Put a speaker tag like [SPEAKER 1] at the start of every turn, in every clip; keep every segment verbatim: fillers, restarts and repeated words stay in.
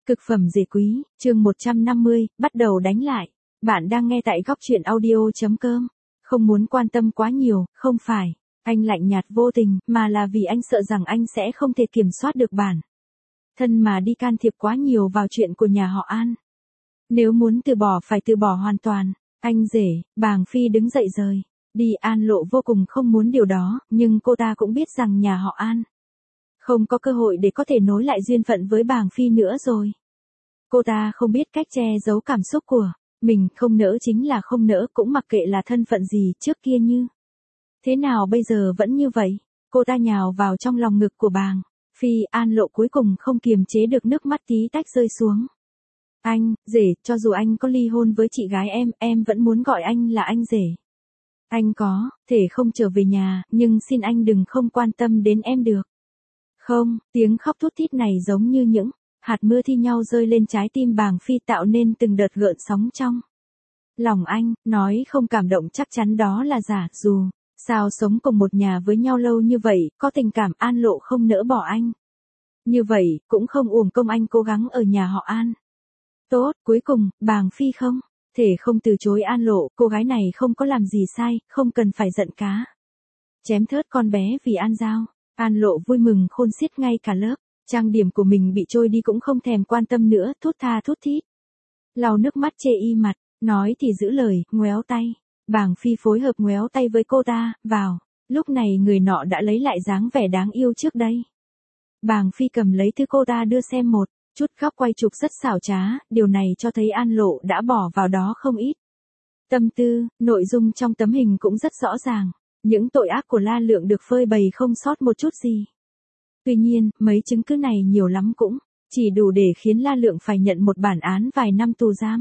[SPEAKER 1] Cực phẩm dề quý, chương một trăm năm mươi, bắt đầu đánh lại. Bạn đang nghe tại góc truyện audio.com. Không muốn quan tâm quá nhiều, không phải anh lạnh nhạt vô tình, mà là vì anh sợ rằng anh sẽ không thể kiểm soát được bản thân mà đi can thiệp quá nhiều vào chuyện của nhà họ An. Nếu muốn từ bỏ phải từ bỏ hoàn toàn. Anh rể, Bàng Phi đứng dậy rời đi. An Lộ vô cùng không muốn điều đó, nhưng cô ta cũng biết rằng nhà họ An không có cơ hội để có thể nối lại duyên phận với Bàng Phi nữa rồi. Cô ta không biết cách che giấu cảm xúc của mình, không nỡ chính là không nỡ, cũng mặc kệ là thân phận gì trước kia như thế nào bây giờ vẫn như vậy. Cô ta nhào vào trong lòng ngực của Bàng Phi. An Lộ cuối cùng không kiềm chế được, nước mắt tí tách rơi xuống. Anh, rể, cho dù anh có ly hôn với chị gái em, em vẫn muốn gọi anh là anh rể. Anh có thể không trở về nhà, nhưng xin anh đừng không quan tâm đến em được không? Tiếng khóc thút thít này giống như những hạt mưa thi nhau rơi lên trái tim Bàng Phi, tạo nên từng đợt gợn sóng trong lòng anh. Nói không cảm động chắc chắn đó là giả, dù sao sống cùng một nhà với nhau lâu như vậy, có tình cảm. An Lộ không nỡ bỏ anh như vậy, cũng không uổng công anh cố gắng ở nhà họ An. Tốt, cuối cùng, Bàng Phi không thể không từ chối An Lộ. Cô gái này không có làm gì sai, không cần phải giận cá chém thớt con bé vì An Giao. An Lộ vui mừng khôn xiết, ngay cả lớp trang điểm của mình bị trôi đi cũng không thèm quan tâm nữa, thút tha thút thít lau nước mắt chê y mặt. Nói thì giữ lời, ngoéo tay. Bàng Phi phối hợp ngoéo tay với cô ta. Vào lúc này người nọ đã lấy lại dáng vẻ đáng yêu trước đây. Bàng Phi cầm lấy thứ cô ta đưa xem một chút, góc quay chụp rất xảo trá, điều này cho thấy An Lộ đã bỏ vào đó không ít tâm tư. Nội dung trong tấm hình cũng rất rõ ràng, những tội ác của La Lượng được phơi bày không sót một chút gì. Tuy nhiên, mấy chứng cứ này nhiều lắm cũng chỉ đủ để khiến La Lượng phải nhận một bản án vài năm tù giam.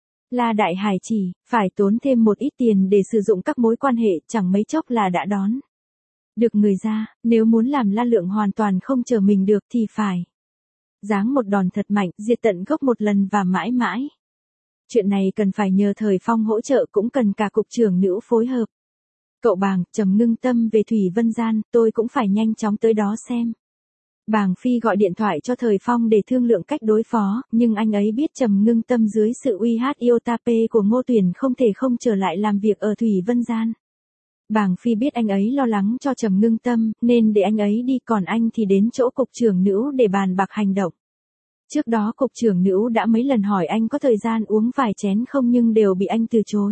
[SPEAKER 1] La Đại Hải chỉ phải tốn thêm một ít tiền để sử dụng các mối quan hệ, chẳng mấy chốc là đã đón được người ra. Nếu muốn làm La Lượng hoàn toàn không trở mình được thì phải giáng một đòn thật mạnh, diệt tận gốc một lần và mãi mãi. Chuyện này cần phải nhờ Thời Phong hỗ trợ, cũng cần cả cục trưởng nữ phối hợp. Cậu Bàng, Trầm ngưng tâm về Thủy Vân Gian, tôi cũng phải nhanh chóng tới đó xem. Bàng Phi gọi điện thoại cho Thời Phong để thương lượng cách đối phó, nhưng anh ấy biết Trầm ngưng tâm dưới sự uy hát Iotape của Ngô Tuyển không thể không trở lại làm việc ở Thủy Vân Gian. Bàng Phi biết anh ấy lo lắng cho Trầm ngưng tâm, nên để anh ấy đi, còn anh thì đến chỗ cục trưởng nữ để bàn bạc hành động. Trước đó cục trưởng nữ đã mấy lần hỏi anh có thời gian uống vài chén không, nhưng đều bị anh từ chối.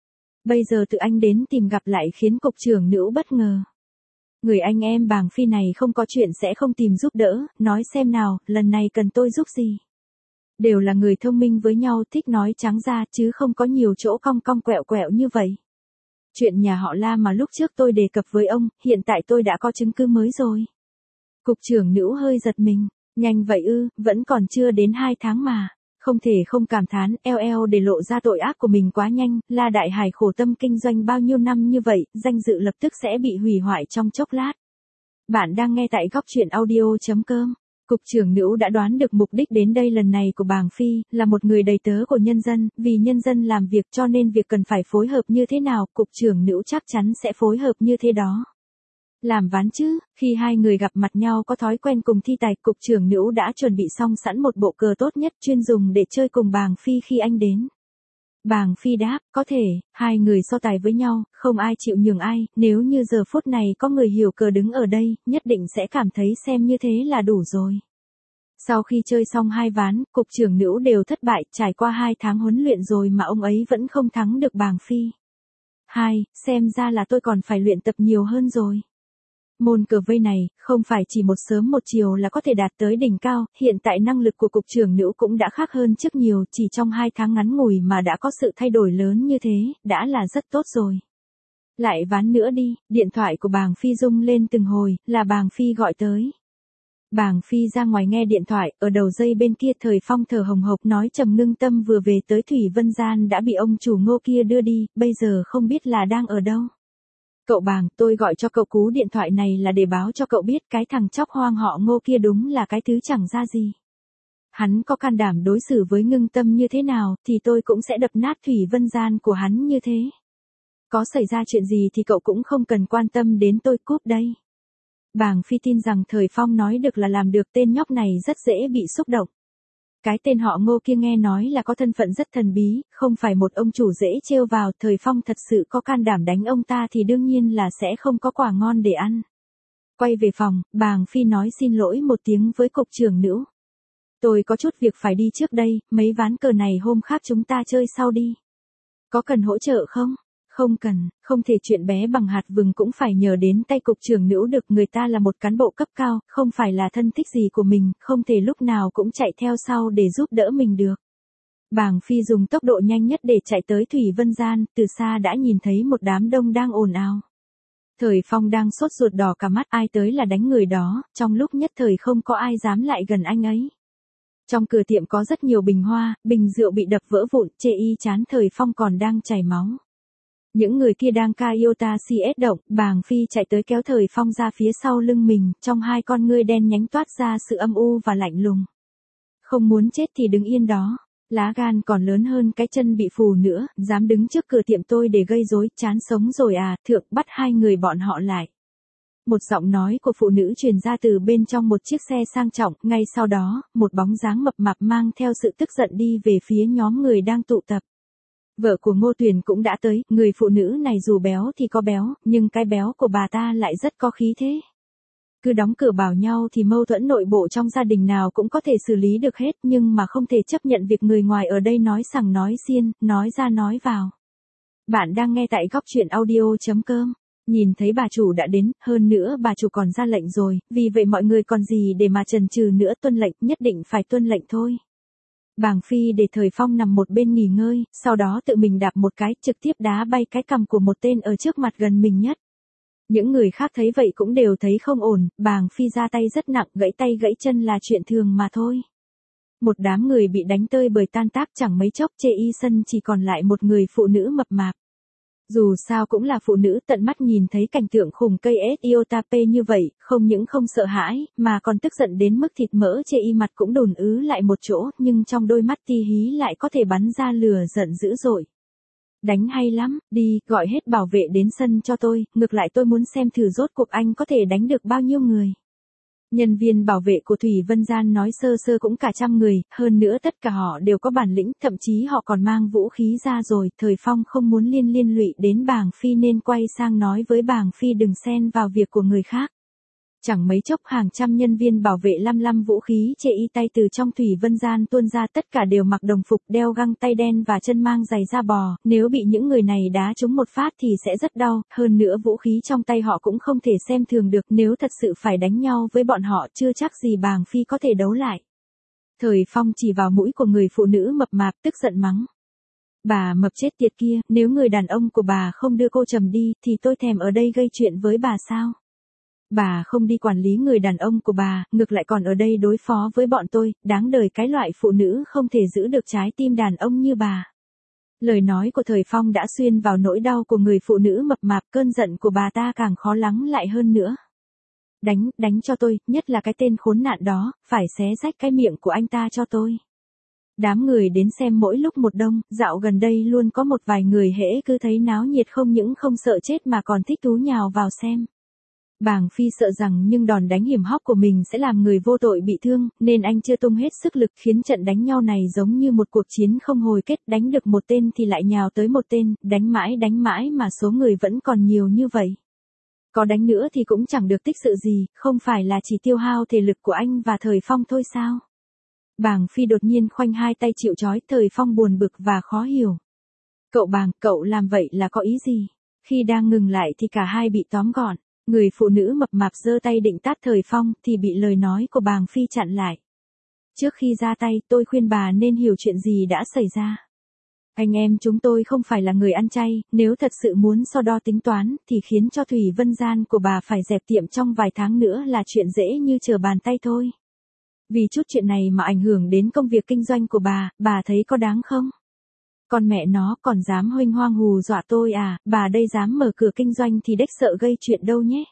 [SPEAKER 1] Bây giờ tự anh đến tìm gặp lại khiến cục trưởng nữ bất ngờ. Người anh em Bàng Phi này không có chuyện sẽ không tìm giúp đỡ, nói xem nào, lần này cần tôi giúp gì. Đều là người thông minh với nhau, thích nói trắng ra chứ không có nhiều chỗ cong cong quẹo quẹo như vậy. Chuyện nhà họ La mà lúc trước tôi đề cập với ông, hiện tại tôi đã có chứng cứ mới rồi. Cục trưởng nữ hơi giật mình. Nhanh vậy ư, vẫn còn chưa đến hai tháng mà. Không thể không cảm thán, eo eo để lộ ra tội ác của mình quá nhanh. La Đại Hải khổ tâm kinh doanh bao nhiêu năm như vậy, danh dự lập tức sẽ bị hủy hoại trong chốc lát. Bạn đang nghe tại góc truyện audio.com. Cục trưởng nữ đã đoán được mục đích đến đây lần này của Bàng Phi, là một người đầy tớ của nhân dân, vì nhân dân làm việc cho nên việc cần phải phối hợp như thế nào, cục trưởng nữ chắc chắn sẽ phối hợp như thế đó. Làm ván chứ, khi hai người gặp mặt nhau có thói quen cùng thi tài, cục trưởng nữ đã chuẩn bị xong sẵn một bộ cờ tốt nhất chuyên dùng để chơi cùng Bàng Phi khi anh đến. Bàng Phi đáp, có thể, hai người so tài với nhau, không ai chịu nhường ai, nếu như giờ phút này có người hiểu cờ đứng ở đây, nhất định sẽ cảm thấy xem như thế là đủ rồi. Sau khi chơi xong hai ván, cục trưởng nữ đều thất bại, trải qua hai tháng huấn luyện rồi mà ông ấy vẫn không thắng được Bàng Phi. Hai, xem ra là tôi còn phải luyện tập nhiều hơn rồi. Môn cờ vây này, không phải chỉ một sớm một chiều là có thể đạt tới đỉnh cao, hiện tại năng lực của cục trưởng nữ cũng đã khác hơn trước nhiều, chỉ trong hai tháng ngắn ngủi mà đã có sự thay đổi lớn như thế, đã là rất tốt rồi. Lại ván nữa đi, điện thoại của Bàng Phi rung lên từng hồi, là Bàng Phi gọi tới. Bàng Phi ra ngoài nghe điện thoại, ở đầu dây bên kia Thời Phong thở hồng hộc nói Trầm ngưng tâm vừa về tới Thủy Vân Gian đã bị ông chủ Ngô kia đưa đi, bây giờ không biết là đang ở đâu. Cậu Bàng, tôi gọi cho cậu cú điện thoại này là để báo cho cậu biết cái thằng chóc hoang họ Ngô kia đúng là cái thứ chẳng ra gì. Hắn có can đảm đối xử với ngưng tâm như thế nào, thì tôi cũng sẽ đập nát Thủy Vân Gian của hắn như thế. Có xảy ra chuyện gì thì cậu cũng không cần quan tâm đến tôi, cúp đây. Bàng Phi tin rằng Thời Phong nói được là làm được, tên nhóc này rất dễ bị xúc động. Cái tên họ Ngô kia nghe nói là có thân phận rất thần bí, không phải một ông chủ dễ trêu vào, Thời Phong thật sự có can đảm đánh ông ta thì đương nhiên là sẽ không có quả ngon để ăn. Quay về phòng, bàng Phi nói xin lỗi một tiếng với cục trưởng nữ. Tôi có chút việc phải đi trước đây, mấy ván cờ này hôm khác chúng ta chơi sau đi. Có cần hỗ trợ không? Không cần, không thể chuyện bé bằng hạt vừng cũng phải nhờ đến tay cục trưởng nữ được, người ta là một cán bộ cấp cao, không phải là thân thích gì của mình, không thể lúc nào cũng chạy theo sau để giúp đỡ mình được. Bàng Phi dùng tốc độ nhanh nhất để chạy tới Thủy Vân Gian, từ xa đã nhìn thấy một đám đông đang ồn ào. Thời Phong đang sốt ruột đỏ cả mắt, ai tới là đánh người đó, trong lúc nhất thời không có ai dám lại gần anh ấy. Trong cửa tiệm có rất nhiều bình hoa, bình rượu bị đập vỡ vụn, chê y chán Thời Phong còn đang chảy máu. Những người kia đang ca iota xê ét động, bàng Phi chạy tới kéo Thời Phong ra phía sau lưng mình, trong hai con ngươi đen nhánh toát ra sự âm u và lạnh lùng. Không muốn chết thì đứng yên đó, lá gan còn lớn hơn cái chân bị phù nữa, dám đứng trước cửa tiệm tôi để gây rối, chán sống rồi à, thượng, bắt hai người bọn họ lại. Một giọng nói của phụ nữ truyền ra từ bên trong một chiếc xe sang trọng, ngay sau đó, một bóng dáng mập mạp mang theo sự tức giận đi về phía nhóm người đang tụ tập. Vợ của Ngô Tuyền cũng đã tới, người phụ nữ này dù béo thì có béo, nhưng cái béo của bà ta lại rất có khí thế. Cứ đóng cửa bảo nhau thì mâu thuẫn nội bộ trong gia đình nào cũng có thể xử lý được hết, nhưng mà không thể chấp nhận việc người ngoài ở đây nói sằng nói xiên, nói ra nói vào. Bạn đang nghe tại góc truyện audio chấm com. Nhìn thấy bà chủ đã đến, hơn nữa bà chủ còn ra lệnh rồi, vì vậy mọi người còn gì để mà chần chừ nữa, tuân lệnh, nhất định phải tuân lệnh thôi. Bàng Phi để Thời Phong nằm một bên nghỉ ngơi, sau đó tự mình đạp một cái, trực tiếp đá bay cái cằm của một tên ở trước mặt gần mình nhất. Những người khác thấy vậy cũng đều thấy không ổn, Bàng Phi ra tay rất nặng, gãy tay gãy chân là chuyện thường mà thôi. Một đám người bị đánh tơi bời tan tác, chẳng mấy chốc chê y sân chỉ còn lại một người phụ nữ mập mạp. Dù sao cũng là phụ nữ, tận mắt nhìn thấy cảnh tượng khủng cây ét iota pê như vậy, không những không sợ hãi, mà còn tức giận đến mức thịt mỡ chê y mặt cũng đùn ứ lại một chỗ, nhưng trong đôi mắt ti hí lại có thể bắn ra lửa giận dữ dội. Đánh hay lắm, đi, gọi hết bảo vệ đến sân cho tôi, ngược lại tôi muốn xem thử rốt cuộc anh có thể đánh được bao nhiêu người. Nhân viên bảo vệ của Thủy Vân Gian nói sơ sơ cũng cả trăm người, hơn nữa tất cả họ đều có bản lĩnh, thậm chí họ còn mang vũ khí ra rồi. Thời Phong không muốn liên liên lụy đến Bàng Phi nên quay sang nói với Bàng Phi đừng xen vào việc của người khác. Chẳng mấy chốc hàng trăm nhân viên bảo vệ lăm lăm vũ khí chê y tay từ trong Thủy Vân Gian tuôn ra, tất cả đều mặc đồng phục, đeo găng tay đen và chân mang giày da bò, nếu bị những người này đá trúng một phát thì sẽ rất đau, hơn nữa vũ khí trong tay họ cũng không thể xem thường được, nếu thật sự phải đánh nhau với bọn họ chưa chắc gì Bàng Phi có thể đấu lại. Thời Phong chỉ vào mũi của người phụ nữ mập mạp, tức giận mắng. Bà mập chết tiệt kia, nếu người đàn ông của bà không đưa cô trầm đi thì tôi thèm ở đây gây chuyện với bà sao? Bà không đi quản lý người đàn ông của bà, ngược lại còn ở đây đối phó với bọn tôi, đáng đời cái loại phụ nữ không thể giữ được trái tim đàn ông như bà. Lời nói của Thời Phong đã xuyên vào nỗi đau của người phụ nữ mập mạp, cơn giận của bà ta càng khó lắng lại hơn nữa. Đánh, đánh cho tôi, nhất là cái tên khốn nạn đó, phải xé rách cái miệng của anh ta cho tôi. Đám người đến xem mỗi lúc một đông, dạo gần đây luôn có một vài người hễ cứ thấy náo nhiệt không những không sợ chết mà còn thích thú nhào vào xem. Bàng Phi sợ rằng nhưng đòn đánh hiểm hóc của mình sẽ làm người vô tội bị thương, nên anh chưa tung hết sức lực, khiến trận đánh nhau này giống như một cuộc chiến không hồi kết, đánh được một tên thì lại nhào tới một tên, đánh mãi đánh mãi mà số người vẫn còn nhiều như vậy. Có đánh nữa thì cũng chẳng được tích sự gì, không phải là chỉ tiêu hao thể lực của anh và Thời Phong thôi sao? Bàng Phi đột nhiên khoanh hai tay chịu trói, Thời Phong buồn bực và khó hiểu. Cậu Bàng, cậu làm vậy là có ý gì? Khi đang ngừng lại thì cả hai bị tóm gọn. Người phụ nữ mập mạp giơ tay định tát Thời Phong thì bị lời nói của Bàng Phi chặn lại. Trước khi ra tay tôi khuyên bà nên hiểu chuyện gì đã xảy ra. Anh em chúng tôi không phải là người ăn chay, nếu thật sự muốn so đo tính toán thì khiến cho Thủy Vân Gian của bà phải dẹp tiệm trong vài tháng nữa là chuyện dễ như trở bàn tay thôi. Vì chút chuyện này mà ảnh hưởng đến công việc kinh doanh của bà, bà thấy có đáng không? Con mẹ nó còn dám huênh hoang hù dọa tôi à, bà đây dám mở cửa kinh doanh thì đếch sợ gây chuyện đâu nhé.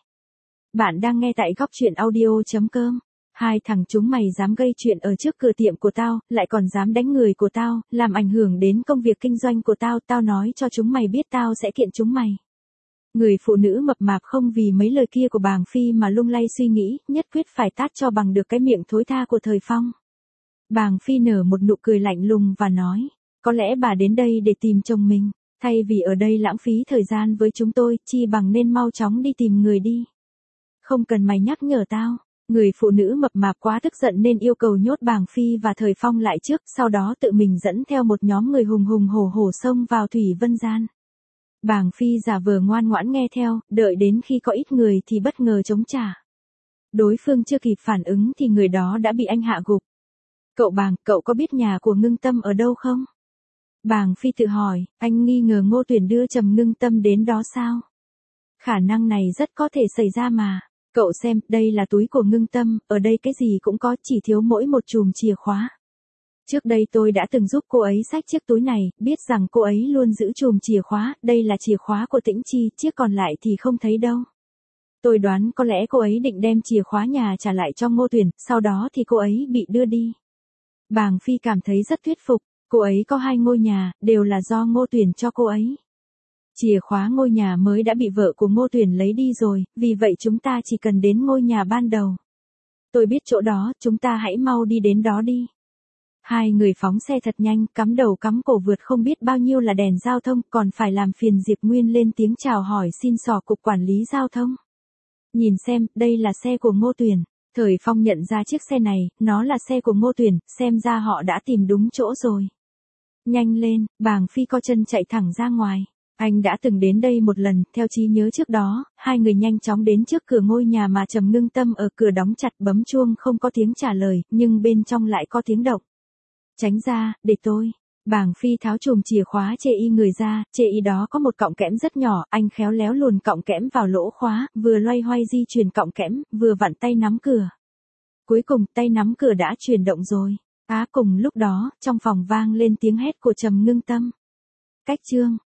[SPEAKER 1] Bạn đang nghe tại góc truyện audio chấm com. Hai thằng chúng mày dám gây chuyện ở trước cửa tiệm của tao, lại còn dám đánh người của tao, làm ảnh hưởng đến công việc kinh doanh của tao, tao nói cho chúng mày biết tao sẽ kiện chúng mày. Người phụ nữ mập mạp không vì mấy lời kia của Bàng Phi mà lung lay suy nghĩ, nhất quyết phải tát cho bằng được cái miệng thối tha của Thời Phong. Bàng Phi nở một nụ cười lạnh lùng và nói, có lẽ bà đến đây để tìm chồng mình, thay vì ở đây lãng phí thời gian với chúng tôi, chi bằng nên mau chóng đi tìm người đi. Không cần mày nhắc nhở tao. Người phụ nữ mập mạp quá tức giận nên yêu cầu nhốt Bàng Phi và Thời Phong lại trước, sau đó tự mình dẫn theo một nhóm người hùng hùng hổ hổ xông vào Thủy Vân Gian. Bàng Phi giả vờ ngoan ngoãn nghe theo, đợi đến khi có ít người thì bất ngờ chống trả. Đối phương chưa kịp phản ứng thì người đó đã bị anh hạ gục. Cậu Bàng, cậu có biết nhà của Ngưng Tâm ở đâu không? Bàng Phi tự hỏi, anh nghi ngờ Ngô Tuyển đưa Trầm Ngưng Tâm đến đó sao? Khả năng này rất có thể xảy ra mà. Cậu xem, đây là túi của Ngưng Tâm, ở đây cái gì cũng có, chỉ thiếu mỗi một chùm chìa khóa. Trước đây tôi đã từng giúp cô ấy xách chiếc túi này, biết rằng cô ấy luôn giữ chùm chìa khóa, đây là chìa khóa của Tĩnh Chi, chiếc còn lại thì không thấy đâu. Tôi đoán có lẽ cô ấy định đem chìa khóa nhà trả lại cho Ngô Tuyển, sau đó thì cô ấy bị đưa đi. Bàng Phi cảm thấy rất thuyết phục, cô ấy có hai ngôi nhà, đều là do Ngô Tuyển cho cô ấy. Chìa khóa ngôi nhà mới đã bị vợ của Ngô Tuyển lấy đi rồi, vì vậy chúng ta chỉ cần đến ngôi nhà ban đầu. Tôi biết chỗ đó, chúng ta hãy mau đi đến đó đi. Hai người phóng xe thật nhanh, cắm đầu cắm cổ vượt không biết bao nhiêu là đèn giao thông, còn phải làm phiền Diệp Nguyên lên tiếng chào hỏi xin xỏ cục quản lý giao thông. Nhìn xem, đây là xe của Ngô Tuyển. Thời Phong nhận ra chiếc xe này, nó là xe của Ngô Tuyển, xem ra họ đã tìm đúng chỗ rồi. Nhanh lên, Bàng Phi co chân chạy thẳng ra ngoài. Anh đã từng đến đây một lần, theo trí nhớ trước đó, hai người nhanh chóng đến trước cửa ngôi nhà mà Trầm Ngưng Tâm ở, cửa đóng chặt, bấm chuông không có tiếng trả lời, nhưng bên trong lại có tiếng động. Tránh ra, để tôi. Bàng Phi tháo chùm chìa khóa chê y người ra, chê y đó có một cọng kẽm rất nhỏ, anh khéo léo luồn cọng kẽm vào lỗ khóa, vừa loay hoay di chuyển cọng kẽm, vừa vặn tay nắm cửa. Cuối cùng, tay nắm cửa đã chuyển động rồi. Á cùng lúc đó, trong phòng vang lên tiếng hét của Trầm Ngưng Tâm. Cách chương